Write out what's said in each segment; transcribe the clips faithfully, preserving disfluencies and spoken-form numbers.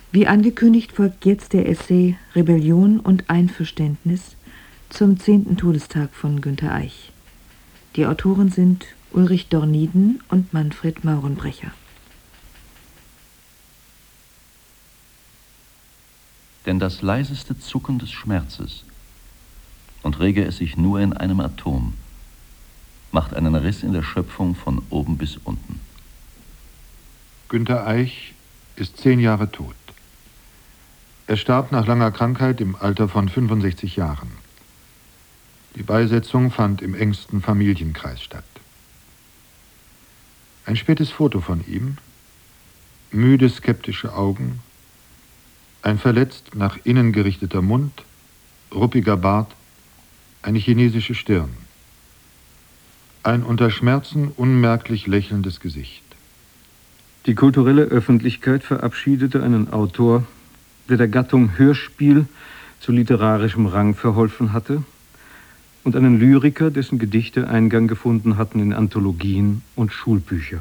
Wie angekündigt folgt jetzt der Essay Rebellion und Einverständnis zum zehnten Todestag von Günter Eich. Die Autoren sind Ulrich Dorniden und Manfred Maurenbrecher. Denn das leiseste Zucken des Schmerzes, und rege es sich nur in einem Atom, macht einen Riss in der Schöpfung von oben bis unten. Günter Eich ist zehn Jahre tot. Er starb nach langer Krankheit im Alter von fünfundsechzig Jahren. Die Beisetzung fand im engsten Familienkreis statt. Ein spätes Foto von ihm, müde skeptische Augen, ein verletzt nach innen gerichteter Mund, ruppiger Bart, eine chinesische Stirn. Ein unter Schmerzen unmerklich lächelndes Gesicht. Die kulturelle Öffentlichkeit verabschiedete einen Autor, der der Gattung Hörspiel zu literarischem Rang verholfen hatte, und einen Lyriker, dessen Gedichte Eingang gefunden hatten in Anthologien und Schulbücher.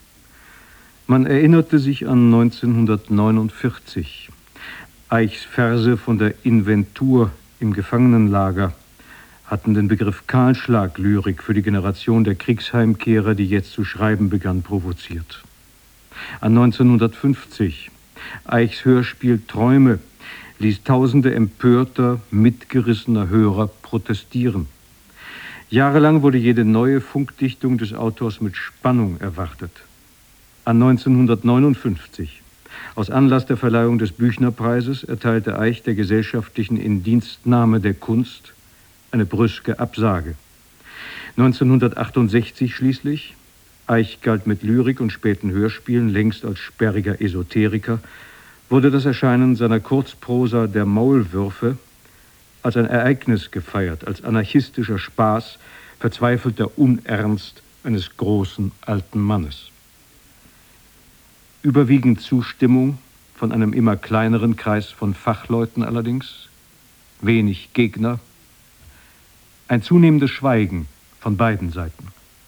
Man erinnerte sich an neunzehnhundertneunundvierzig. Eichs Verse von der Inventur im Gefangenenlager hatten den Begriff Kahlschlag-Lyrik für die Generation der Kriegsheimkehrer, die jetzt zu schreiben begann, provoziert. An neunzehnhundertfünfzig. Eichs Hörspiel Träume ließ tausende empörter, mitgerissener Hörer protestieren. Jahrelang wurde jede neue Funkdichtung des Autors mit Spannung erwartet. An neunzehnhundertneunundfünfzig. Aus Anlass der Verleihung des Büchnerpreises erteilte Eich der gesellschaftlichen Indienstnahme der Kunst eine brüske Absage. neunzehnhundertachtundsechzig schließlich. Eich galt mit Lyrik und späten Hörspielen längst als sperriger Esoteriker, wurde das Erscheinen seiner Kurzprosa Der Maulwürfe als ein Ereignis gefeiert, als anarchistischer Spaß, verzweifelter Unernst eines großen alten Mannes. Überwiegend Zustimmung von einem immer kleineren Kreis von Fachleuten allerdings, wenig Gegner, ein zunehmendes Schweigen von beiden Seiten.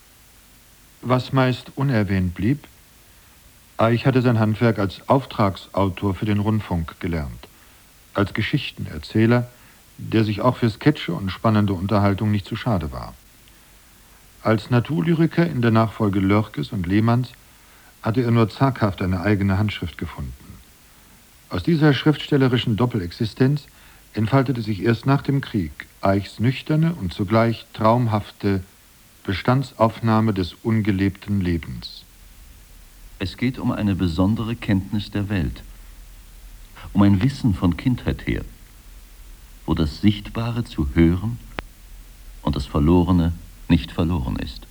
Was meist unerwähnt blieb: Eich hatte sein Handwerk als Auftragsautor für den Rundfunk gelernt, als Geschichtenerzähler, der sich auch für Sketche und spannende Unterhaltung nicht zu schade war. Als Naturlyriker in der Nachfolge Lörkes und Lehmanns hatte er nur zaghaft eine eigene Handschrift gefunden. Aus dieser schriftstellerischen Doppelexistenz entfaltete sich erst nach dem Krieg Eichs nüchterne und zugleich traumhafte Bestandsaufnahme des ungelebten Lebens. Es geht um eine besondere Kenntnis der Welt, um ein Wissen von Kindheit her, wo das Sichtbare zu hören und das Verlorene nicht verloren ist.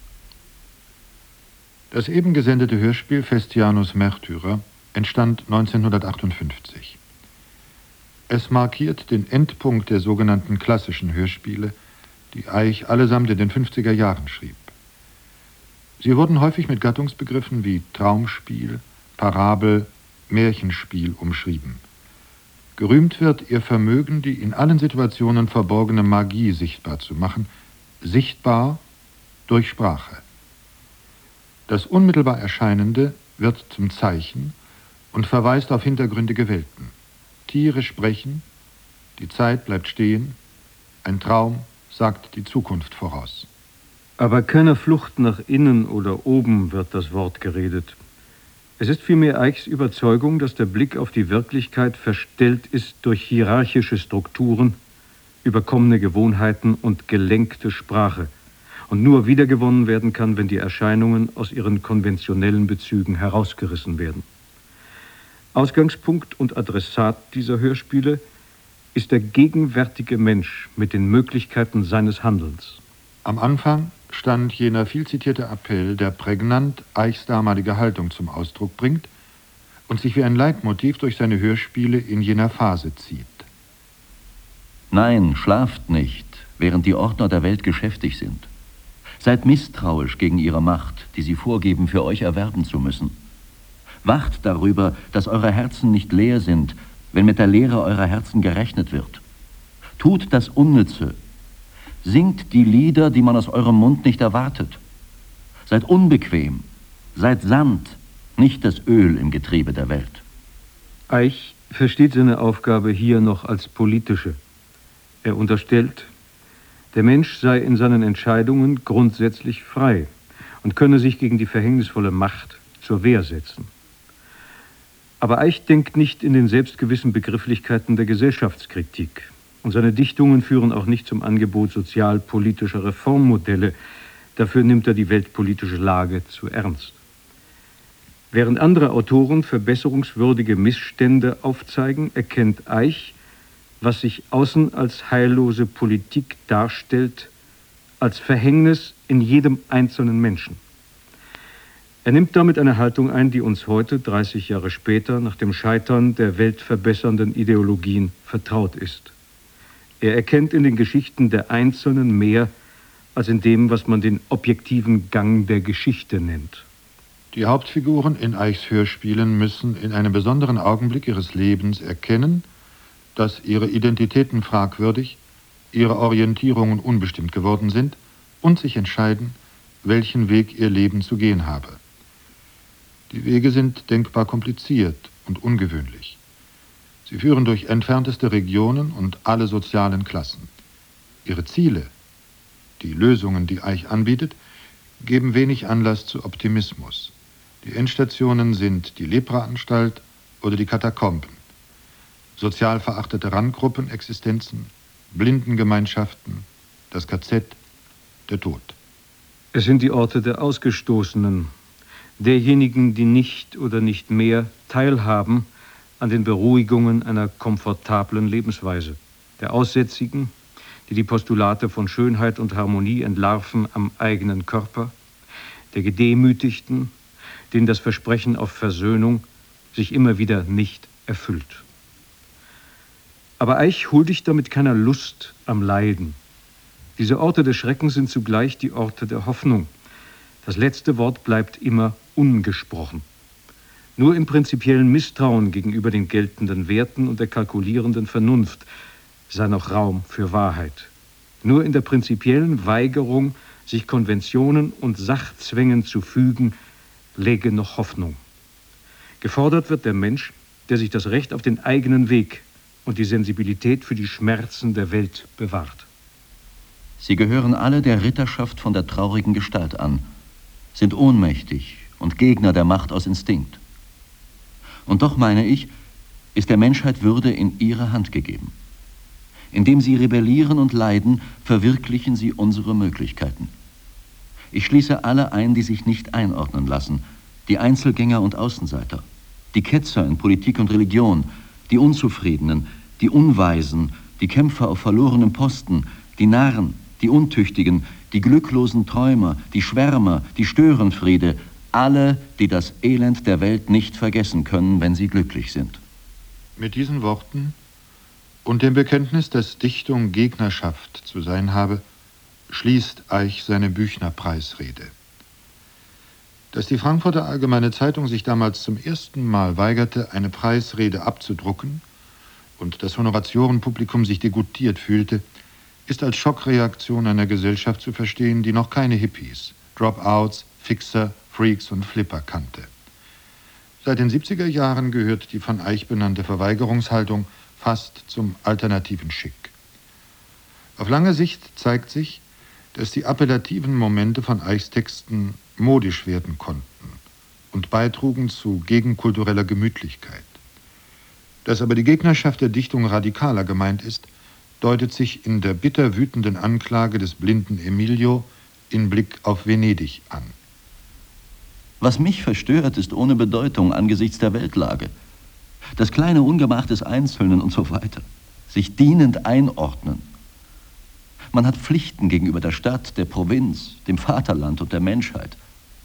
Das eben gesendete Hörspiel Festianus Märtyrer entstand neunzehnhundertachtundfünfzig. Es markiert den Endpunkt der sogenannten klassischen Hörspiele, die Eich allesamt in den fünfziger Jahren schrieb. Sie wurden häufig mit Gattungsbegriffen wie Traumspiel, Parabel, Märchenspiel umschrieben. Gerühmt wird ihr Vermögen, die in allen Situationen verborgene Magie sichtbar zu machen, sichtbar durch Sprache. Das unmittelbar Erscheinende wird zum Zeichen und verweist auf hintergründige Welten. Tiere sprechen, die Zeit bleibt stehen, ein Traum sagt die Zukunft voraus. Aber keiner Flucht nach innen oder oben wird das Wort geredet. Es ist vielmehr Eichs Überzeugung, dass der Blick auf die Wirklichkeit verstellt ist durch hierarchische Strukturen, überkommene Gewohnheiten und gelenkte Sprache und nur wiedergewonnen werden kann, wenn die Erscheinungen aus ihren konventionellen Bezügen herausgerissen werden. Ausgangspunkt und Adressat dieser Hörspiele ist der gegenwärtige Mensch mit den Möglichkeiten seines Handelns. Am Anfang stand jener vielzitierte Appell, der prägnant Eichs damalige Haltung zum Ausdruck bringt und sich wie ein Leitmotiv durch seine Hörspiele in jener Phase zieht. Nein, schlaft nicht, während die Ordner der Welt geschäftig sind. Seid misstrauisch gegen ihre Macht, die sie vorgeben, für euch erwerben zu müssen. Wacht darüber, dass eure Herzen nicht leer sind, wenn mit der Leere eurer Herzen gerechnet wird. Tut das Unnütze. Singt die Lieder, die man aus eurem Mund nicht erwartet. Seid unbequem, seid Sand, nicht das Öl im Getriebe der Welt. Eich versteht seine Aufgabe hier noch als politische. Er unterstellt, der Mensch sei in seinen Entscheidungen grundsätzlich frei und könne sich gegen die verhängnisvolle Macht zur Wehr setzen. Aber Eich denkt nicht in den selbstgewissen Begrifflichkeiten der Gesellschaftskritik. Und seine Dichtungen führen auch nicht zum Angebot sozialpolitischer Reformmodelle. Dafür nimmt er die weltpolitische Lage zu ernst. Während andere Autoren verbesserungswürdige Missstände aufzeigen, erkennt Eich, was sich außen als heillose Politik darstellt, als Verhängnis in jedem einzelnen Menschen. Er nimmt damit eine Haltung ein, die uns heute, dreißig Jahre später, nach dem Scheitern der weltverbessernden Ideologien vertraut ist. Er erkennt in den Geschichten der Einzelnen mehr als in dem, was man den objektiven Gang der Geschichte nennt. Die Hauptfiguren in Eichs Hörspielen müssen in einem besonderen Augenblick ihres Lebens erkennen, dass ihre Identitäten fragwürdig, ihre Orientierungen unbestimmt geworden sind und sich entscheiden, welchen Weg ihr Leben zu gehen habe. Die Wege sind denkbar kompliziert und ungewöhnlich. Sie führen durch entfernteste Regionen und alle sozialen Klassen. Ihre Ziele, die Lösungen, die Eich anbietet, geben wenig Anlass zu Optimismus. Die Endstationen sind die Lepraanstalt oder die Katakomben, sozial verachtete Randgruppenexistenzen, Blindengemeinschaften, das K Z, der Tod. Es sind die Orte der Ausgestoßenen, derjenigen, die nicht oder nicht mehr teilhaben an den Beruhigungen einer komfortablen Lebensweise, der Aussätzigen, die die Postulate von Schönheit und Harmonie entlarven am eigenen Körper, der Gedemütigten, denen das Versprechen auf Versöhnung sich immer wieder nicht erfüllt. Aber Eich huldigt damit keiner Lust am Leiden. Diese Orte des Schreckens sind zugleich die Orte der Hoffnung. Das letzte Wort bleibt immer ungesprochen. Nur im prinzipiellen Misstrauen gegenüber den geltenden Werten und der kalkulierenden Vernunft sei noch Raum für Wahrheit. Nur in der prinzipiellen Weigerung, sich Konventionen und Sachzwängen zu fügen, läge noch Hoffnung. Gefordert wird der Mensch, der sich das Recht auf den eigenen Weg und die Sensibilität für die Schmerzen der Welt bewahrt. Sie gehören alle der Ritterschaft von der traurigen Gestalt an, sind ohnmächtig und Gegner der Macht aus Instinkt. Und doch, meine ich, ist der Menschheit Würde in ihre Hand gegeben. Indem sie rebellieren und leiden, verwirklichen sie unsere Möglichkeiten. Ich schließe alle ein, die sich nicht einordnen lassen, die Einzelgänger und Außenseiter, die Ketzer in Politik und Religion, die Unzufriedenen, die Unweisen, die Kämpfer auf verlorenem Posten, die Narren, die Untüchtigen, die glücklosen Träumer, die Schwärmer, die Störenfriede, alle, die das Elend der Welt nicht vergessen können, wenn sie glücklich sind. Mit diesen Worten und dem Bekenntnis, dass Dichtung Gegnerschaft zu sein habe, schließt Eich seine Büchner-Preisrede. Dass die Frankfurter Allgemeine Zeitung sich damals zum ersten Mal weigerte, eine Preisrede abzudrucken und das Honoratiorenpublikum sich degoutiert fühlte, ist als Schockreaktion einer Gesellschaft zu verstehen, die noch keine Hippies, Dropouts, Fixer, Freaks und Flipper kannte. Seit den siebziger Jahren gehört die von Eich benannte Verweigerungshaltung fast zum alternativen Schick. Auf lange Sicht zeigt sich, dass die appellativen Momente von Eichs Texten modisch werden konnten und beitrugen zu gegenkultureller Gemütlichkeit. Dass aber die Gegnerschaft der Dichtung radikaler gemeint ist, deutet sich in der bitter wütenden Anklage des blinden Emilio in Blick auf Venedig an. Was mich verstört, ist ohne Bedeutung angesichts der Weltlage. Das kleine Ungemach des Einzelnen und so weiter. Sich dienend einordnen. Man hat Pflichten gegenüber der Stadt, der Provinz, dem Vaterland und der Menschheit.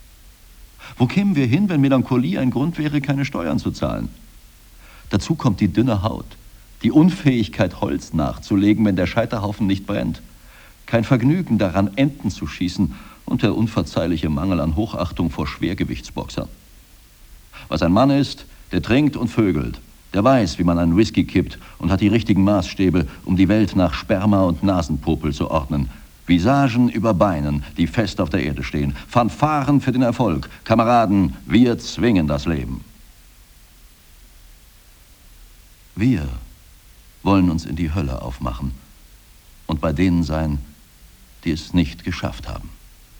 Wo kämen wir hin, wenn Melancholie ein Grund wäre, keine Steuern zu zahlen? Dazu kommt die dünne Haut, die Unfähigkeit, Holz nachzulegen, wenn der Scheiterhaufen nicht brennt, kein Vergnügen daran, Enten zu schießen und der unverzeihliche Mangel an Hochachtung vor Schwergewichtsboxern. Was ein Mann ist, der trinkt und vögelt, der weiß, wie man einen Whisky kippt und hat die richtigen Maßstäbe, um die Welt nach Sperma und Nasenpopel zu ordnen. Visagen über Beinen, die fest auf der Erde stehen. Fanfaren für den Erfolg. Kameraden, wir zwingen das Leben. Wir wollen uns in die Hölle aufmachen und bei denen sein, die es nicht geschafft haben.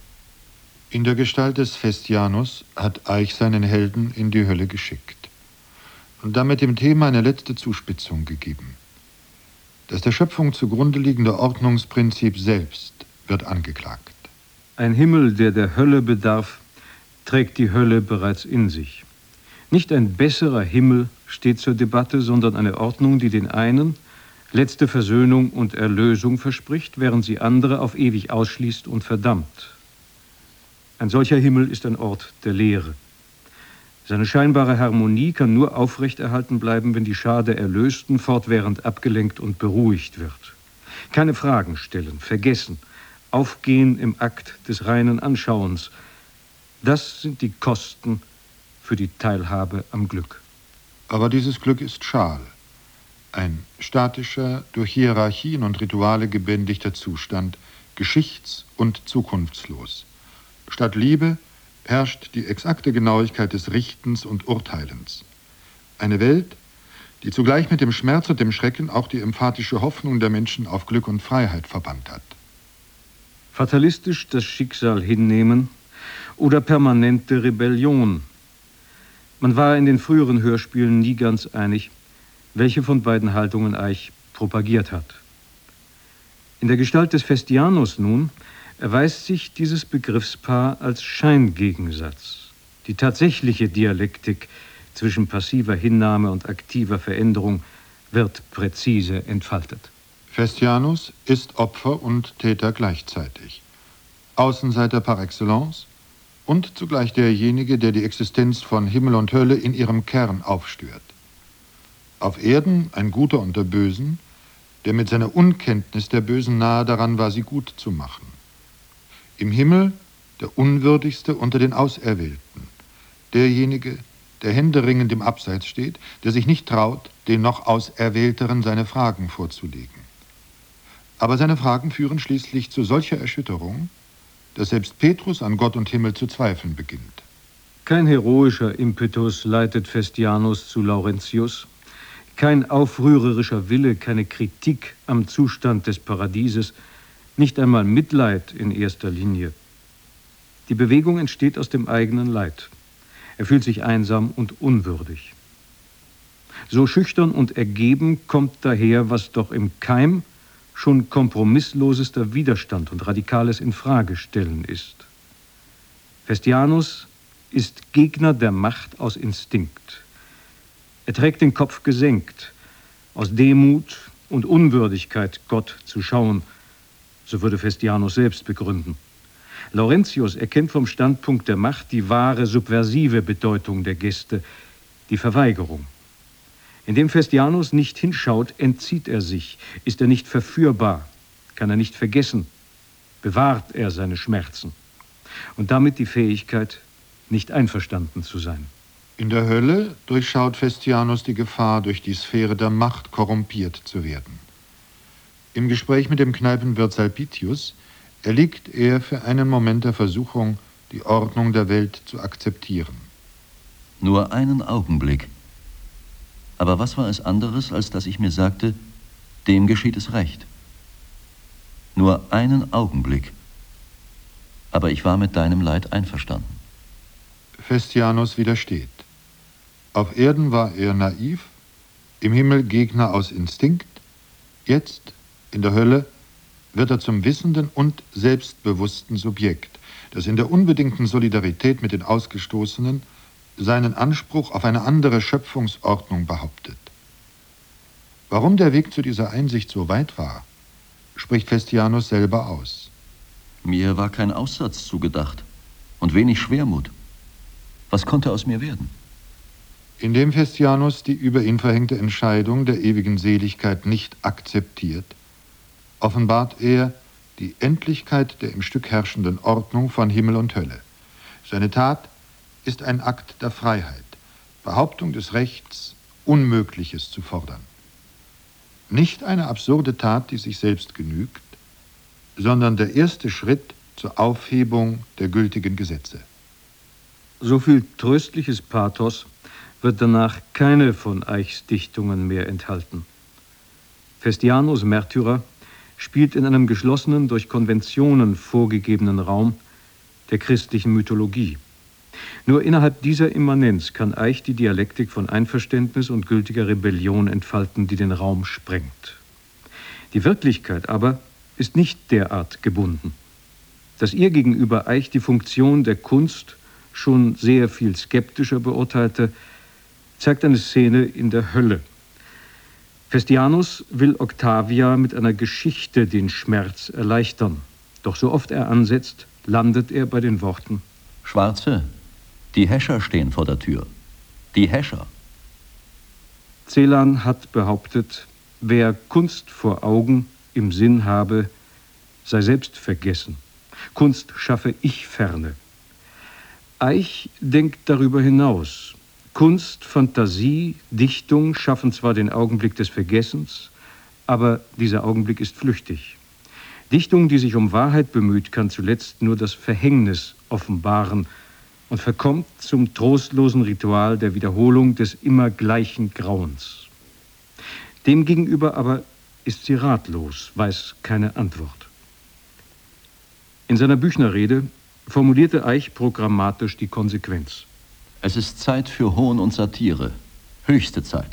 In der Gestalt des Vestianus hat Eich seinen Helden in die Hölle geschickt und damit dem Thema eine letzte Zuspitzung gegeben. Das der Schöpfung zugrunde liegende Ordnungsprinzip selbst wird angeklagt. Ein Himmel, der der Hölle bedarf, trägt die Hölle bereits in sich. Nicht ein besserer Himmel steht zur Debatte, sondern eine Ordnung, die den einen letzte Versöhnung und Erlösung verspricht, während sie andere auf ewig ausschließt und verdammt. Ein solcher Himmel ist ein Ort der Leere. Seine scheinbare Harmonie kann nur aufrechterhalten bleiben, wenn die Schar der Erlösten fortwährend abgelenkt und beruhigt wird. Keine Fragen stellen, vergessen, aufgehen im Akt des reinen Anschauens. Das sind die Kosten für die Teilhabe am Glück. Aber dieses Glück ist schal. Ein statischer, durch Hierarchien und Rituale gebändigter Zustand, geschichts- und zukunftslos. Statt Liebe herrscht die exakte Genauigkeit des Richtens und Urteilens. Eine Welt, die zugleich mit dem Schmerz und dem Schrecken auch die emphatische Hoffnung der Menschen auf Glück und Freiheit verbannt hat. Fatalistisch das Schicksal hinnehmen oder permanente Rebellion. Man war in den früheren Hörspielen nie ganz einig, welche von beiden Haltungen Eich propagiert hat. In der Gestalt des Vestianus nun erweist sich dieses Begriffspaar als Scheingegensatz. Die tatsächliche Dialektik zwischen passiver Hinnahme und aktiver Veränderung wird präzise entfaltet. Vestianus ist Opfer und Täter gleichzeitig. Außenseiter par excellence und zugleich derjenige, der die Existenz von Himmel und Hölle in ihrem Kern aufstört. Auf Erden ein Guter unter Bösen, der mit seiner Unkenntnis der Bösen nahe daran war, sie gut zu machen. Im Himmel der Unwürdigste unter den Auserwählten, derjenige, der händeringend im Abseits steht, der sich nicht traut, den noch Auserwählteren seine Fragen vorzulegen. Aber seine Fragen führen schließlich zu solcher Erschütterung, dass selbst Petrus an Gott und Himmel zu zweifeln beginnt. Kein heroischer Impetus leitet Vestianus zu Laurentius, kein aufrührerischer Wille, keine Kritik am Zustand des Paradieses, nicht einmal Mitleid in erster Linie. Die Bewegung entsteht aus dem eigenen Leid. Er fühlt sich einsam und unwürdig. So schüchtern und ergeben kommt daher, was doch im Keim schon kompromisslosester Widerstand und radikales Infragestellen ist. Vestianus ist Gegner der Macht aus Instinkt. Er trägt den Kopf gesenkt, aus Demut und Unwürdigkeit Gott zu schauen. So würde Vestianus selbst begründen. Laurentius erkennt vom Standpunkt der Macht die wahre subversive Bedeutung der Geste, die Verweigerung. Indem Vestianus nicht hinschaut, entzieht er sich. Ist er nicht verführbar, kann er nicht vergessen, bewahrt er seine Schmerzen und damit die Fähigkeit, nicht einverstanden zu sein. In der Hölle durchschaut Vestianus die Gefahr, durch die Sphäre der Macht korrumpiert zu werden. Im Gespräch mit dem Kneipenwirt Salpitius erliegt er für einen Moment der Versuchung, die Ordnung der Welt zu akzeptieren. Nur einen Augenblick. Aber was war es anderes, als dass ich mir sagte, dem geschieht es recht. Nur einen Augenblick. Aber ich war mit deinem Leid einverstanden. Vestianus widersteht. Auf Erden war er naiv, im Himmel Gegner aus Instinkt, jetzt in der Hölle wird er zum wissenden und selbstbewussten Subjekt, das in der unbedingten Solidarität mit den Ausgestoßenen seinen Anspruch auf eine andere Schöpfungsordnung behauptet. Warum der Weg zu dieser Einsicht so weit war, spricht Vestianus selber aus. Mir war kein Aussatz zugedacht und wenig Schwermut. Was konnte aus mir werden? Indem Vestianus die über ihn verhängte Entscheidung der ewigen Seligkeit nicht akzeptiert, offenbart er die Endlichkeit der im Stück herrschenden Ordnung von Himmel und Hölle. Seine Tat ist ein Akt der Freiheit, Behauptung des Rechts, Unmögliches zu fordern. Nicht eine absurde Tat, die sich selbst genügt, sondern der erste Schritt zur Aufhebung der gültigen Gesetze. So viel tröstliches Pathos wird danach keine von Eichs Dichtungen mehr enthalten. Vestianus Märtyrer spielt in einem geschlossenen, durch Konventionen vorgegebenen Raum der christlichen Mythologie. Nur innerhalb dieser Immanenz kann Eich die Dialektik von Einverständnis und gültiger Rebellion entfalten, die den Raum sprengt. Die Wirklichkeit aber ist nicht derart gebunden. Dass ihr gegenüber Eich die Funktion der Kunst schon sehr viel skeptischer beurteilte, zeigt eine Szene in der Hölle. Vestianus will Octavia mit einer Geschichte den Schmerz erleichtern. Doch so oft er ansetzt, landet er bei den Worten: Schwarze, die Häscher stehen vor der Tür. Die Häscher. Celan hat behauptet, wer Kunst vor Augen im Sinn habe, sei selbst vergessen. Kunst schaffe Ich-Ferne. Eich denkt darüber hinaus. Kunst, Fantasie, Dichtung schaffen zwar den Augenblick des Vergessens, aber dieser Augenblick ist flüchtig. Dichtung, die sich um Wahrheit bemüht, kann zuletzt nur das Verhängnis offenbaren und verkommt zum trostlosen Ritual der Wiederholung des immer gleichen Grauens. Demgegenüber aber ist sie ratlos, weiß keine Antwort. In seiner Büchnerrede formulierte Eich programmatisch die Konsequenz. Es ist Zeit für Hohn und Satire. Höchste Zeit.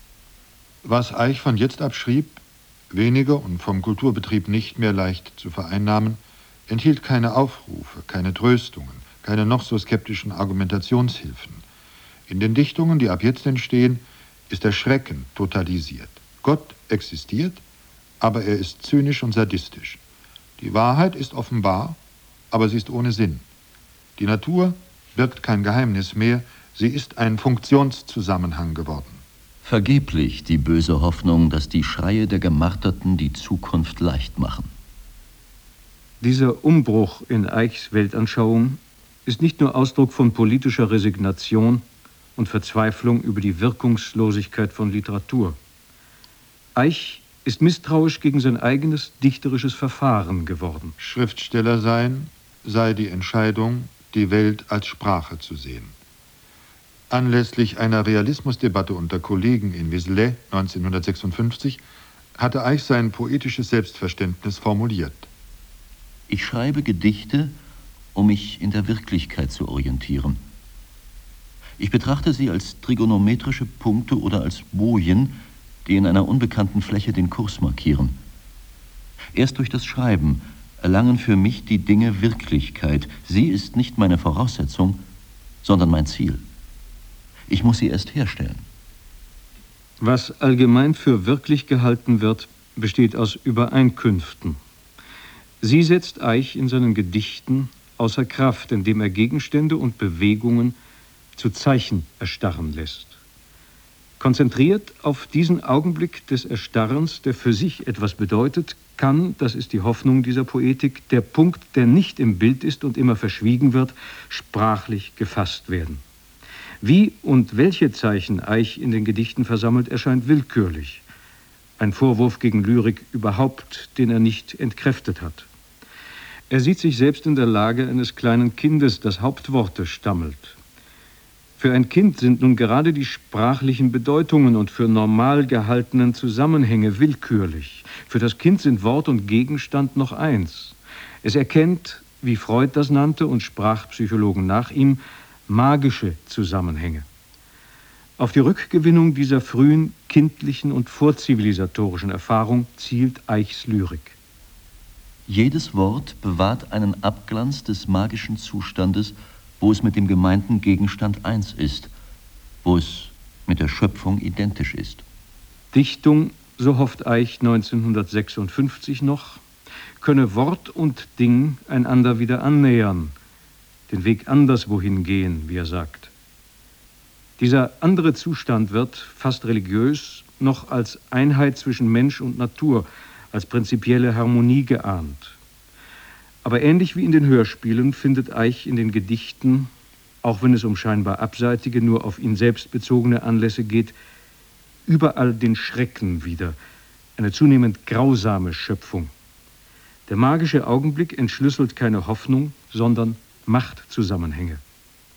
Was Eich von jetzt ab schrieb, weniger und vom Kulturbetrieb nicht mehr leicht zu vereinnahmen, enthielt keine Aufrufe, keine Tröstungen, keine noch so skeptischen Argumentationshilfen. In den Dichtungen, die ab jetzt entstehen, ist der Schrecken totalisiert. Gott existiert, aber er ist zynisch und sadistisch. Die Wahrheit ist offenbar, aber sie ist ohne Sinn. Die Natur birgt kein Geheimnis mehr, sie ist ein Funktionszusammenhang geworden. Vergeblich die böse Hoffnung, dass die Schreie der Gemarterten die Zukunft leicht machen. Dieser Umbruch in Eichs Weltanschauung ist nicht nur Ausdruck von politischer Resignation und Verzweiflung über die Wirkungslosigkeit von Literatur. Eich ist misstrauisch gegen sein eigenes dichterisches Verfahren geworden. Schriftsteller sein sei die Entscheidung, die Welt als Sprache zu sehen. Anlässlich einer Realismusdebatte unter Kollegen in Vézelay neunzehnhundertsechsundfünfzig hatte Eich sein poetisches Selbstverständnis formuliert. Ich schreibe Gedichte, um mich in der Wirklichkeit zu orientieren. Ich betrachte sie als trigonometrische Punkte oder als Bojen, die in einer unbekannten Fläche den Kurs markieren. Erst durch das Schreiben erlangen für mich die Dinge Wirklichkeit. Sie ist nicht meine Voraussetzung, sondern mein Ziel. Ich muss sie erst herstellen. Was allgemein für wirklich gehalten wird, besteht aus Übereinkünften. Sie setzt Eich in seinen Gedichten außer Kraft, indem er Gegenstände und Bewegungen zu Zeichen erstarren lässt. Konzentriert auf diesen Augenblick des Erstarrens, der für sich etwas bedeutet, kann, das ist die Hoffnung dieser Poetik, der Punkt, der nicht im Bild ist und immer verschwiegen wird, sprachlich gefasst werden. Wie und welche Zeichen Eich in den Gedichten versammelt, erscheint willkürlich. Ein Vorwurf gegen Lyrik überhaupt, den er nicht entkräftet hat. Er sieht sich selbst in der Lage eines kleinen Kindes, das Hauptworte stammelt. Für ein Kind sind nun gerade die sprachlichen Bedeutungen und für normal gehaltenen Zusammenhänge willkürlich. Für das Kind sind Wort und Gegenstand noch eins. Es erkennt, wie Freud das nannte und Sprachpsychologen nach ihm, magische Zusammenhänge. Auf die Rückgewinnung dieser frühen, kindlichen und vorzivilisatorischen Erfahrung zielt Eichs Lyrik. Jedes Wort bewahrt einen Abglanz des magischen Zustandes, wo es mit dem gemeinten Gegenstand eins ist, wo es mit der Schöpfung identisch ist. Dichtung, so hofft Eich neunzehnhundertsechsundfünfzig noch, könne Wort und Ding einander wieder annähern, den Weg anderswohin gehen, wie er sagt. Dieser andere Zustand wird, fast religiös, noch als Einheit zwischen Mensch und Natur, als prinzipielle Harmonie geahnt. Aber ähnlich wie in den Hörspielen findet Eich in den Gedichten, auch wenn es um scheinbar abseitige, nur auf ihn selbst bezogene Anlässe geht, überall den Schrecken wieder, eine zunehmend grausame Schöpfung. Der magische Augenblick entschlüsselt keine Hoffnung, sondern Machtzusammenhänge.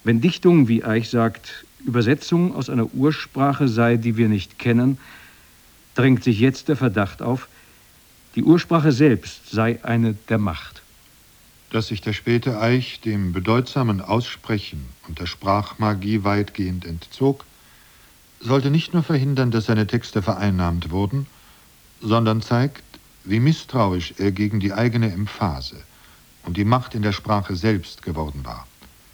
Wenn Dichtung, wie Eich sagt, Übersetzung aus einer Ursprache sei, die wir nicht kennen, drängt sich jetzt der Verdacht auf, die Ursprache selbst sei eine der Macht. Dass sich der späte Eich dem bedeutsamen Aussprechen und der Sprachmagie weitgehend entzog, sollte nicht nur verhindern, dass seine Texte vereinnahmt wurden, sondern zeigt, wie misstrauisch er gegen die eigene Emphase und die Macht in der Sprache selbst geworden war.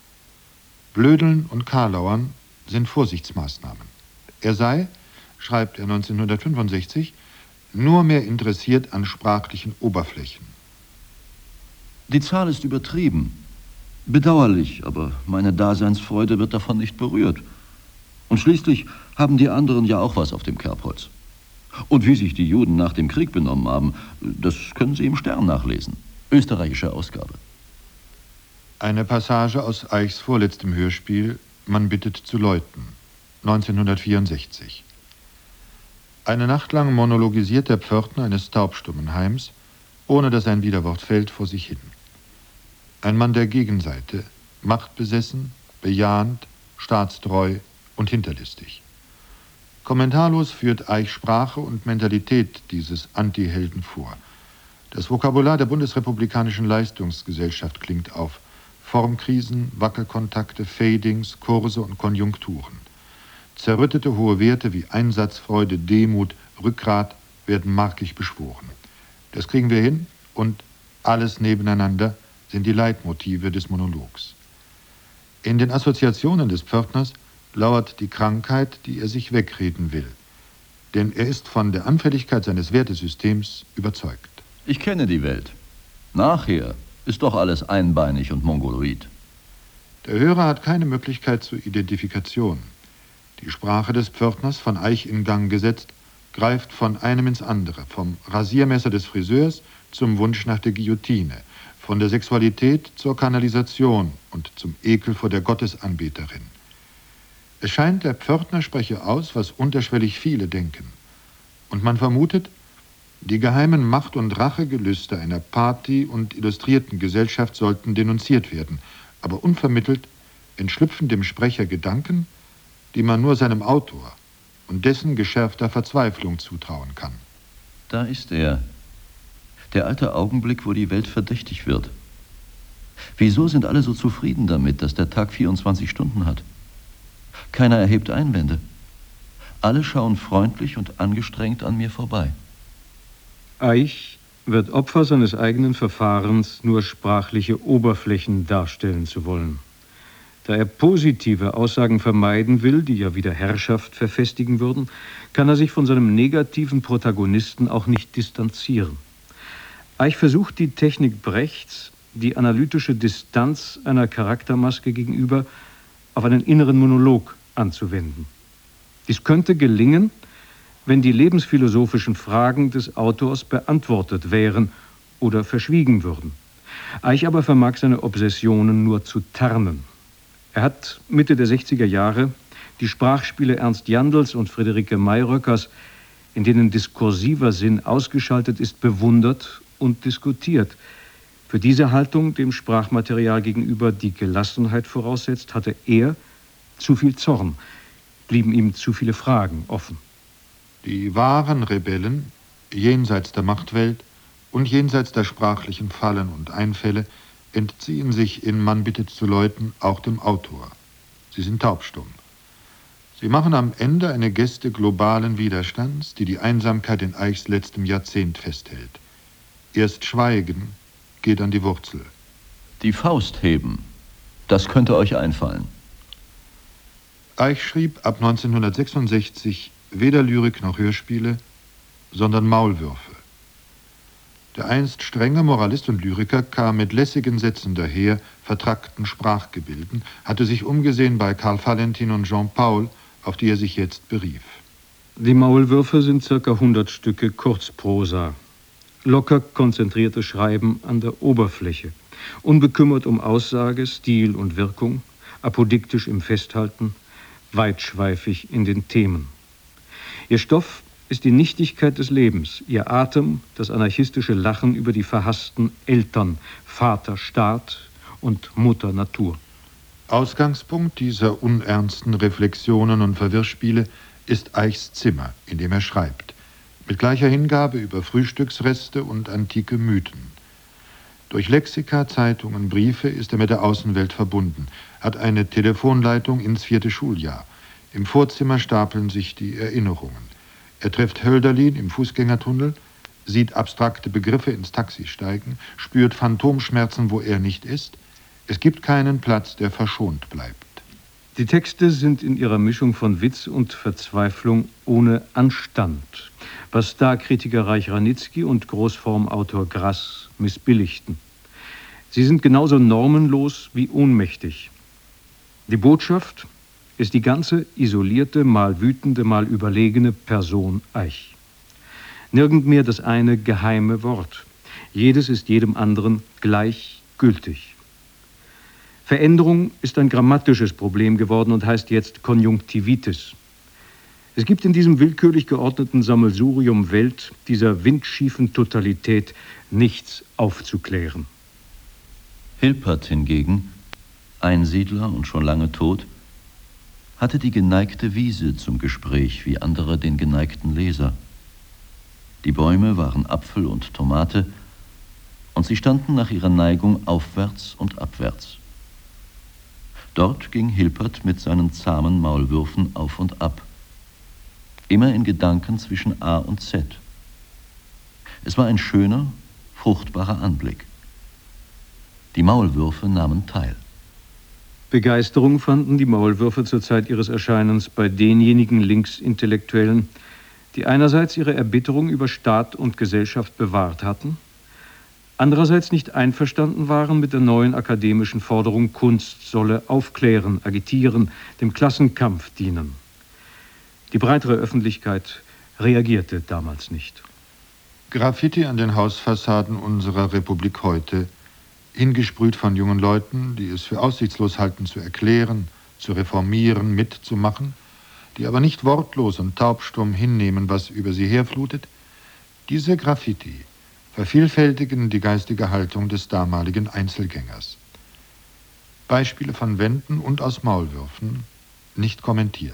Blödeln und Karlauern sind Vorsichtsmaßnahmen. Er sei, schreibt er neunzehnhundertfünfundsechzig, nur mehr interessiert an sprachlichen Oberflächen. Die Zahl ist übertrieben. Bedauerlich, aber meine Daseinsfreude wird davon nicht berührt. Und schließlich haben die anderen ja auch was auf dem Kerbholz. Und wie sich die Juden nach dem Krieg benommen haben, das können Sie im Stern nachlesen. Österreichische Ausgabe. Eine Passage aus Eichs vorletztem Hörspiel »Man bittet zu läuten«, neunzehnhundertvierundsechzig. Eine Nacht lang monologisiert der Pförtner eines taubstummen Heims, ohne dass ein Widerwort fällt, vor sich hin. Ein Mann der Gegenseite, machtbesessen, bejahend, staatstreu und hinterlistig. Kommentarlos führt Eich Sprache und Mentalität dieses Antihelden vor. Das Vokabular der bundesrepublikanischen Leistungsgesellschaft klingt auf. Formkrisen, Wackelkontakte, Fadings, Kurse und Konjunkturen. Zerrüttete hohe Werte wie Einsatzfreude, Demut, Rückgrat werden markig beschworen. Das kriegen wir hin und alles nebeneinander sind die Leitmotive des Monologs. In den Assoziationen des Pförtners lauert die Krankheit, die er sich wegreden will. Denn er ist von der Anfälligkeit seines Wertesystems überzeugt. Ich kenne die Welt. Nachher ist doch alles einbeinig und mongoloid. Der Hörer hat keine Möglichkeit zur Identifikation. Die Sprache des Pförtners, von Eich in Gang gesetzt, greift von einem ins andere, vom Rasiermesser des Friseurs zum Wunsch nach der Guillotine, von der Sexualität zur Kanalisation und zum Ekel vor der Gottesanbeterin. Es scheint, der Pförtner spreche aus, was unterschwellig viele denken. Und man vermutet, die geheimen Macht- und Rachegelüste einer Party- und illustrierten Gesellschaft sollten denunziert werden, aber unvermittelt entschlüpfen dem Sprecher Gedanken, die man nur seinem Autor und dessen geschärfter Verzweiflung zutrauen kann. Da ist er. Der alte Augenblick, wo die Welt verdächtig wird. Wieso sind alle so zufrieden damit, dass der Tag vierundzwanzig Stunden hat? Keiner erhebt Einwände. Alle schauen freundlich und angestrengt an mir vorbei. Eich wird Opfer seines eigenen Verfahrens, nur sprachliche Oberflächen darstellen zu wollen. Da er positive Aussagen vermeiden will, die ja wieder Herrschaft verfestigen würden, kann er sich von seinem negativen Protagonisten auch nicht distanzieren. Eich versucht die Technik Brechts, die analytische Distanz einer Charaktermaske gegenüber, auf einen inneren Monolog anzuwenden. Dies könnte gelingen, wenn die lebensphilosophischen Fragen des Autors beantwortet wären oder verschwiegen würden. Eich aber vermag seine Obsessionen nur zu tarnen. Er hat Mitte der sechziger Jahre die Sprachspiele Ernst Jandls und Friederike Mayröckers, in denen diskursiver Sinn ausgeschaltet ist, bewundert und diskutiert. Für diese Haltung dem Sprachmaterial gegenüber, die Gelassenheit voraussetzt, hatte er zu viel Zorn, blieben ihm zu viele Fragen offen. Die wahren Rebellen, jenseits der Machtwelt und jenseits der sprachlichen Fallen und Einfälle, entziehen sich in »Man bittet zu läuten« auch dem Autor. Sie sind taubstumm. Sie machen am Ende eine Geste globalen Widerstands, die die Einsamkeit in Eichs letztem Jahrzehnt festhält. Erst Schweigen geht an die Wurzel. Die Faust heben, das könnte euch einfallen. Eich schrieb ab neunzehnhundertsechsundsechzig weder Lyrik noch Hörspiele, sondern Maulwürfe. Der einst strenge Moralist und Lyriker kam mit lässigen Sätzen daher, vertrackten Sprachgebilden, hatte sich umgesehen bei Karl Valentin und Jean Paul, auf die er sich jetzt berief. Die Maulwürfe sind circa hundert Stücke Kurzprosa. Locker konzentriertes Schreiben an der Oberfläche, unbekümmert um Aussage, Stil und Wirkung, apodiktisch im Festhalten, weitschweifig in den Themen. Ihr Stoff ist die Nichtigkeit des Lebens, ihr Atem das anarchistische Lachen über die verhassten Eltern, Vater Staat und Mutter Natur. Ausgangspunkt dieser unernsten Reflexionen und Verwirrspiele ist Eichs Zimmer, in dem er schreibt, mit gleicher Hingabe über Frühstücksreste und antike Mythen. Durch Lexika, Zeitungen, Briefe ist er mit der Außenwelt verbunden, hat eine Telefonleitung ins vierte Schuljahr. Im Vorzimmer stapeln sich die Erinnerungen. Er trifft Hölderlin im Fußgängertunnel, sieht abstrakte Begriffe ins Taxi steigen, spürt Phantomschmerzen, wo er nicht ist. Es gibt keinen Platz, der verschont bleibt. Die Texte sind in ihrer Mischung von Witz und Verzweiflung ohne Anstand, was Starkritiker Reich Ranitzky und Großformautor Grass missbilligten. Sie sind genauso normenlos wie ohnmächtig. Die Botschaft ist die ganze isolierte, mal wütende, mal überlegene Person Eich. Nirgend mehr das eine geheime Wort. Jedes ist jedem anderen gleichgültig. Veränderung ist ein grammatisches Problem geworden und heißt jetzt Konjunktivitis. Es gibt in diesem willkürlich geordneten Sammelsurium Welt, dieser windschiefen Totalität, nichts aufzuklären. Hilpert hingegen, Einsiedler und schon lange tot, hatte die geneigte Wiese zum Gespräch wie andere den geneigten Leser. Die Bäume waren Apfel und Tomate, und sie standen nach ihrer Neigung aufwärts und abwärts. Dort ging Hilpert mit seinen zahmen Maulwürfen auf und ab, immer in Gedanken zwischen A und Z. Es war ein schöner, fruchtbarer Anblick. Die Maulwürfe nahmen teil. Begeisterung fanden die Maulwürfe zur Zeit ihres Erscheinens bei denjenigen Linksintellektuellen, die einerseits ihre Erbitterung über Staat und Gesellschaft bewahrt hatten, andererseits nicht einverstanden waren mit der neuen akademischen Forderung, Kunst solle aufklären, agitieren, dem Klassenkampf dienen. Die breitere Öffentlichkeit reagierte damals nicht. Graffiti an den Hausfassaden unserer Republik heute, hingesprüht von jungen Leuten, die es für aussichtslos halten, zu erklären, zu reformieren, mitzumachen, die aber nicht wortlos und taubstumm hinnehmen, was über sie herflutet, diese Graffiti vervielfältigen die geistige Haltung des damaligen Einzelgängers. Beispiele von Wänden und aus Maulwürfen, nicht kommentiert.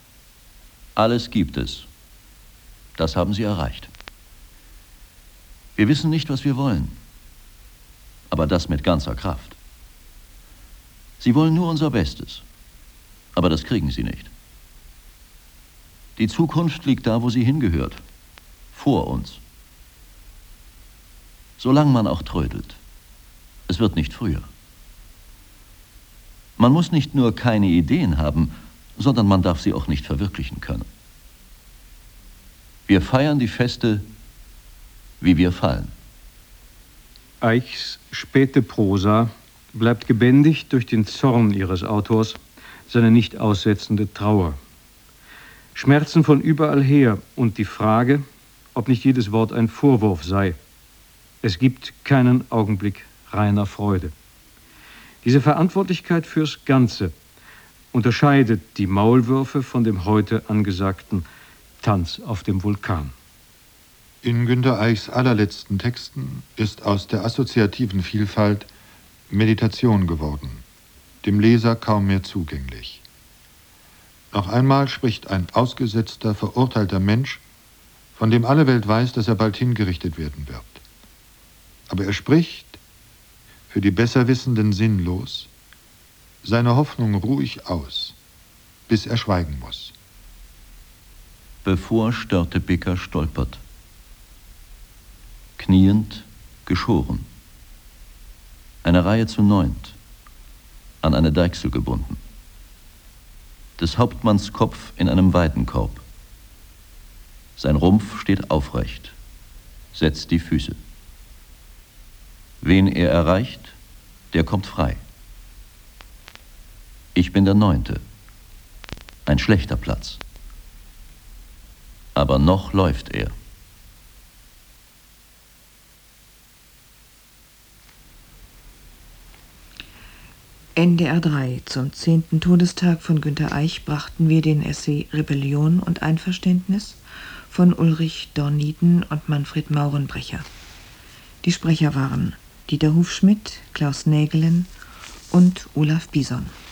Alles gibt es. Das haben sie erreicht. Wir wissen nicht, was wir wollen, aber das mit ganzer Kraft. Sie wollen nur unser Bestes, aber das kriegen sie nicht. Die Zukunft liegt da, wo sie hingehört, vor uns. Solange man auch trödelt. Es wird nicht früher. Man muss nicht nur keine Ideen haben, sondern man darf sie auch nicht verwirklichen können. Wir feiern die Feste, wie wir fallen. Eichs späte Prosa bleibt gebändigt durch den Zorn ihres Autors, seine nicht aussetzende Trauer. Schmerzen von überall her und die Frage, ob nicht jedes Wort ein Vorwurf sei. Es gibt keinen Augenblick reiner Freude. Diese Verantwortlichkeit fürs Ganze unterscheidet die Maulwürfe von dem heute angesagten Tanz auf dem Vulkan. In Günter Eichs allerletzten Texten ist aus der assoziativen Vielfalt Meditation geworden, dem Leser kaum mehr zugänglich. Noch einmal spricht ein ausgesetzter, verurteilter Mensch, von dem alle Welt weiß, dass er bald hingerichtet werden wird. Aber er spricht, für die Besserwissenden sinnlos, seine Hoffnung ruhig aus, bis er schweigen muss. Bevor Störtebeker stolpert. Kniend, geschoren. Eine Reihe zu neunt, an eine Deichsel gebunden. Des Hauptmanns Kopf in einem Weidenkorb. Sein Rumpf steht aufrecht, setzt die Füße. Wen er erreicht, der kommt frei. Ich bin der Neunte. Ein schlechter Platz. Aber noch läuft er. N D R drei. Zum zehnten Todestag von Günter Eich brachten wir den Essay Rebellion und Einverständnis von Ulrich Dornieden und Manfred Maurenbrecher. Die Sprecher waren Dieter Hufschmidt, Klaus Nägelen und Olaf Bison.